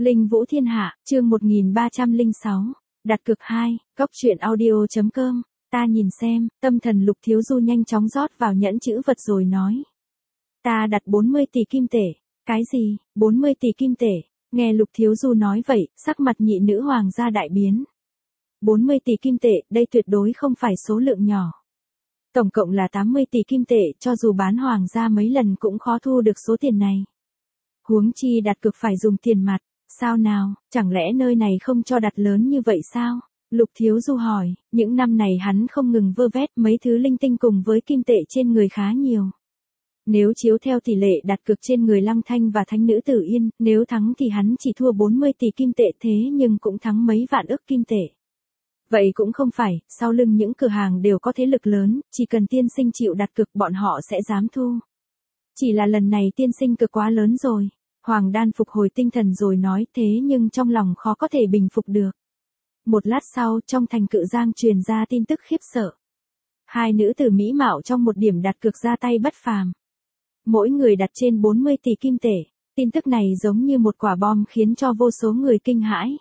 Linh Vũ Thiên Hạ, chương 1306, đặt cược 2, Cóc truyện audio.com, ta nhìn xem, tâm thần Lục Thiếu Du nhanh chóng rót vào nhẫn chữ vật rồi nói. Ta đặt 40 tỷ kim tệ. Cái gì, 40 tỷ kim tệ? Nghe Lục Thiếu Du nói vậy, sắc mặt nhị nữ hoàng gia đại biến. 40 tỷ kim tệ, đây tuyệt đối không phải số lượng nhỏ. Tổng cộng là 80 tỷ kim tệ, cho dù bán hoàng gia mấy lần cũng khó thu được số tiền này. Huống chi đặt cược phải dùng tiền mặt, sao nào, chẳng lẽ nơi này không cho đặt lớn như vậy sao? Lục Thiếu Du hỏi, những năm này hắn không ngừng vơ vét mấy thứ linh tinh cùng với kim tệ trên người khá nhiều. Nếu chiếu theo tỷ lệ đặt cược trên người Lăng Thanh và Thánh Nữ Tử Yên, nếu thắng thì hắn chỉ thua 40 tỷ kim tệ thế nhưng cũng thắng mấy vạn ức kim tệ. Vậy cũng không phải, sau lưng những cửa hàng đều có thế lực lớn, chỉ cần tiên sinh chịu đặt cược bọn họ sẽ dám thu. Chỉ là lần này tiên sinh cực quá lớn rồi. Hoàng Đan phục hồi tinh thần rồi nói thế nhưng trong lòng khó có thể bình phục được. Một lát sau trong thành Cự Giang truyền ra tin tức khiếp sợ. Hai nữ tử mỹ mạo trong một điểm đặt cược ra tay bất phàm. Mỗi người đặt trên 40 tỷ kim tệ. Tin tức này giống như một quả bom khiến cho vô số người kinh hãi.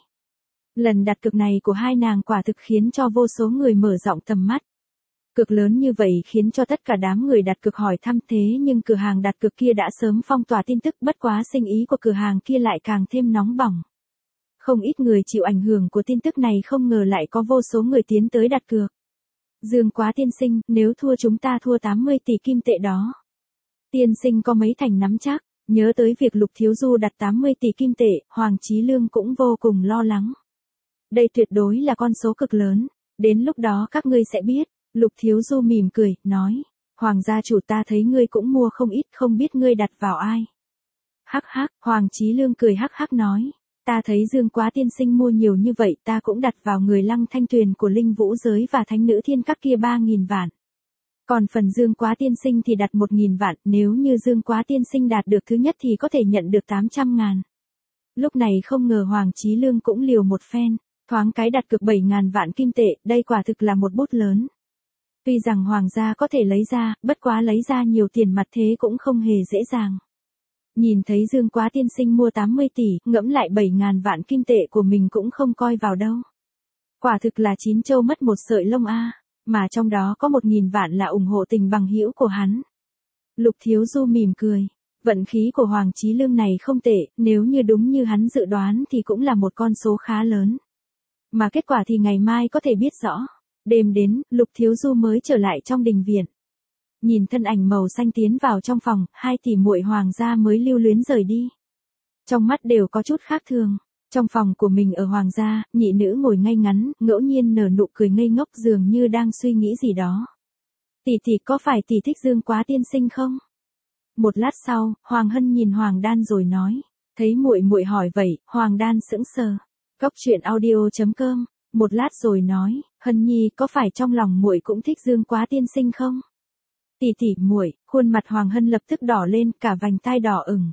Lần đặt cược này của hai nàng quả thực khiến cho vô số người mở rộng tầm mắt. Cược lớn như vậy khiến cho tất cả đám người đặt cược hỏi thăm thế nhưng cửa hàng đặt cược kia đã sớm phong tỏa tin tức, bất quá sinh ý của cửa hàng kia lại càng thêm nóng bỏng. Không ít người chịu ảnh hưởng của tin tức này không ngờ lại có vô số người tiến tới đặt cược. Dương Quá tiên sinh, nếu thua chúng ta thua 80 tỷ kim tệ đó. Tiên sinh có mấy thành nắm chắc, nhớ tới việc Lục Thiếu Du đặt 80 tỷ kim tệ, Hoàng Chí Lương cũng vô cùng lo lắng. Đây tuyệt đối là con số cực lớn, đến lúc đó các ngươi sẽ biết. Lục Thiếu Du mỉm cười, nói, Hoàng gia chủ ta thấy ngươi cũng mua không ít, không biết ngươi đặt vào ai. Hắc hắc, Hoàng Chí Lương cười hắc hắc nói, ta thấy Dương Quá tiên sinh mua nhiều như vậy ta cũng đặt vào người Lăng Thanh Tuyền của Linh Vũ giới và Thánh Nữ Thiên Các kia 3.000 vạn. Còn phần Dương Quá tiên sinh thì đặt 1.000 vạn, nếu như Dương Quá tiên sinh đạt được thứ nhất thì có thể nhận được 800.000. Lúc này không ngờ Hoàng Chí Lương cũng liều một phen, thoáng cái đặt cược 7.000 vạn kim tệ, đây quả thực là một bút lớn. Tuy rằng hoàng gia có thể lấy ra, bất quá lấy ra nhiều tiền mặt thế cũng không hề dễ dàng. Nhìn thấy Dương Quá tiên sinh mua 80 tỷ, ngẫm lại 7.000 vạn kim tệ của mình cũng không coi vào đâu. Quả thực là chín châu mất một sợi lông a, mà trong đó có 1.000 vạn là ủng hộ tình bằng hữu của hắn. Lục Thiếu Du mỉm cười, vận khí của Hoàng Chí Lương này không tệ, nếu như đúng như hắn dự đoán thì cũng là một con số khá lớn. Mà kết quả thì ngày mai có thể biết rõ. Đêm đến, Lục Thiếu Du mới trở lại trong đình viện. Nhìn thân ảnh màu xanh tiến vào trong phòng, hai tỷ muội hoàng gia mới lưu luyến rời đi. Trong mắt đều có chút khác thường. Trong phòng của mình ở hoàng gia, nhị nữ ngồi ngay ngắn, ngẫu nhiên nở nụ cười ngây ngốc dường như đang suy nghĩ gì đó. Tỷ tỷ có phải tỷ thích Dương Quá tiên sinh không? Một lát sau, Hoàng Hân nhìn Hoàng Đan rồi nói. Thấy muội muội hỏi vậy, Hoàng Đan sững sờ. Cóc truyện audio.com. Một lát rồi nói, Hân Nhi có phải trong lòng muội cũng thích Dương Quá tiên sinh không? Tỷ tỷ muội, khuôn mặt Hoàng Hân lập tức đỏ lên, cả vành tai đỏ ửng.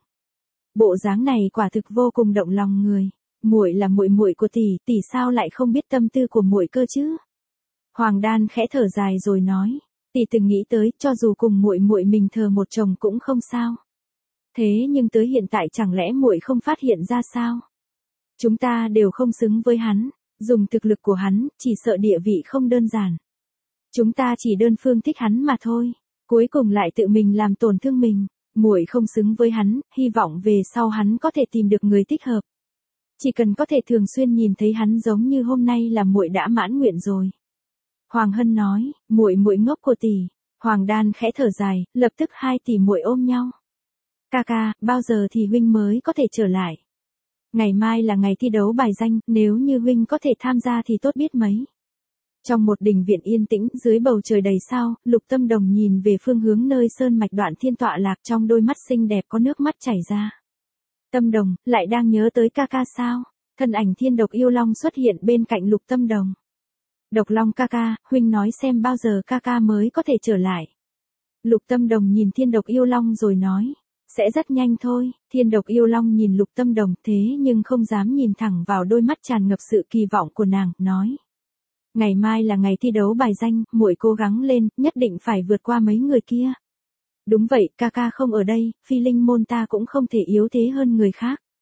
Bộ dáng này quả thực vô cùng động lòng người. Muội là muội muội của tỷ, tỷ sao lại không biết tâm tư của muội cơ chứ? Hoàng Đan khẽ thở dài rồi nói, tỷ từng nghĩ tới, cho dù cùng muội muội mình thờ một chồng cũng không sao. Thế nhưng tới hiện tại chẳng lẽ muội không phát hiện ra sao? Chúng ta đều không xứng với hắn. Dùng thực lực của hắn, chỉ sợ địa vị không đơn giản. Chúng ta chỉ đơn phương thích hắn mà thôi, cuối cùng lại tự mình làm tổn thương mình. Muội không xứng với hắn, hy vọng về sau hắn có thể tìm được người thích hợp. Chỉ cần có thể thường xuyên nhìn thấy hắn giống như hôm nay là muội đã mãn nguyện rồi. Hoàng Hân nói, muội muội ngốc của tỷ. Hoàng Đan khẽ thở dài, lập tức hai tỷ muội ôm nhau. Ca ca, bao giờ thì huynh mới có thể trở lại? Ngày mai là ngày thi đấu bài danh, nếu như huynh có thể tham gia thì tốt biết mấy. Trong một đình viện yên tĩnh, dưới bầu trời đầy sao, Lục Tâm Đồng nhìn về phương hướng nơi sơn mạch Đoạn Thiên tọa lạc, trong đôi mắt xinh đẹp có nước mắt chảy ra. Tâm Đồng, lại đang nhớ tới ca ca sao? Thân ảnh Thiên Độc Yêu Long xuất hiện bên cạnh Lục Tâm Đồng. Độc Long ca ca, huynh nói xem bao giờ ca ca mới có thể trở lại. Lục Tâm Đồng nhìn Thiên Độc Yêu Long rồi nói. Sẽ rất nhanh thôi. Thiên Độc Yêu Long nhìn Lục Tâm Đồng thế nhưng không dám nhìn thẳng vào đôi mắt tràn ngập sự kỳ vọng của nàng, nói. Ngày mai là ngày thi đấu bài danh, muội cố gắng lên, nhất định phải vượt qua mấy người kia. Đúng vậy, ca ca không ở đây, Phi Linh môn ta cũng không thể yếu thế hơn người khác.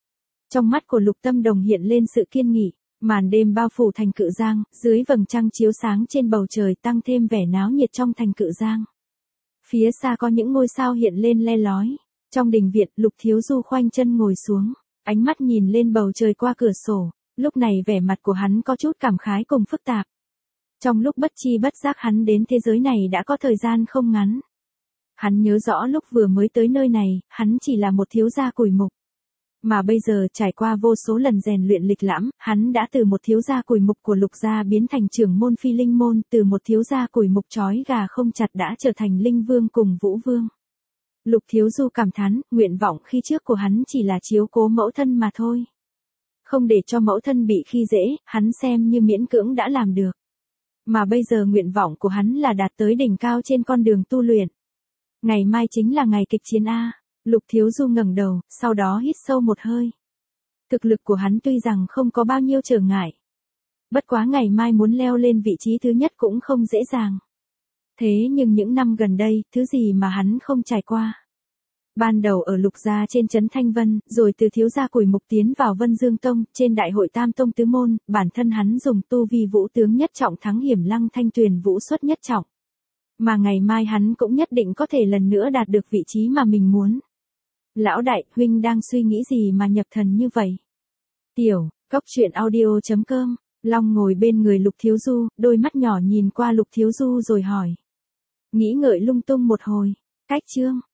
Trong mắt của Lục Tâm Đồng hiện lên sự kiên nghị, màn đêm bao phủ thành Cự Giang, dưới vầng trăng chiếu sáng trên bầu trời tăng thêm vẻ náo nhiệt trong thành Cự Giang. Phía xa có những ngôi sao hiện lên le lói. Trong đình viện, Lục Thiếu Du khoanh chân ngồi xuống, ánh mắt nhìn lên bầu trời qua cửa sổ, lúc này vẻ mặt của hắn có chút cảm khái cùng phức tạp. Trong lúc bất chi bất giác hắn đến thế giới này đã có thời gian không ngắn. Hắn nhớ rõ lúc vừa mới tới nơi này, hắn chỉ là một thiếu gia cùi mục. Mà bây giờ trải qua vô số lần rèn luyện lịch lãm, hắn đã từ một thiếu gia cùi mục của Lục gia biến thành trưởng môn Phi Linh môn, từ một thiếu gia cùi mục trói gà không chặt đã trở thành Linh Vương cùng Vũ Vương. Lục Thiếu Du cảm thán, nguyện vọng khi trước của hắn chỉ là chiếu cố mẫu thân mà thôi. Không để cho mẫu thân bị khi dễ, hắn xem như miễn cưỡng đã làm được. Mà bây giờ nguyện vọng của hắn là đạt tới đỉnh cao trên con đường tu luyện. Ngày mai chính là ngày kịch chiến A. Lục Thiếu Du ngẩng đầu, sau đó hít sâu một hơi. Thực lực của hắn tuy rằng không có bao nhiêu trở ngại. Bất quá ngày mai muốn leo lên vị trí thứ nhất cũng không dễ dàng. Thế nhưng những năm gần đây, thứ gì mà hắn không trải qua. Ban đầu ở Lục gia trên trấn Thanh Vân, rồi từ thiếu gia cùi mục tiến vào Vân Dương Tông, trên đại hội Tam Tông Tứ Môn, bản thân hắn dùng tu vi vũ tướng nhất trọng thắng Hiểm Lăng Thanh Tuyền vũ xuất nhất trọng. Mà ngày mai hắn cũng nhất định có thể lần nữa đạt được vị trí mà mình muốn. Lão đại, huynh đang suy nghĩ gì mà nhập thần như vậy? Tiểu, cốc truyện audio.com, Long ngồi bên người Lục Thiếu Du, đôi mắt nhỏ nhìn qua Lục Thiếu Du rồi hỏi. Nghĩ ngợi lung tung một hồi, cách chương.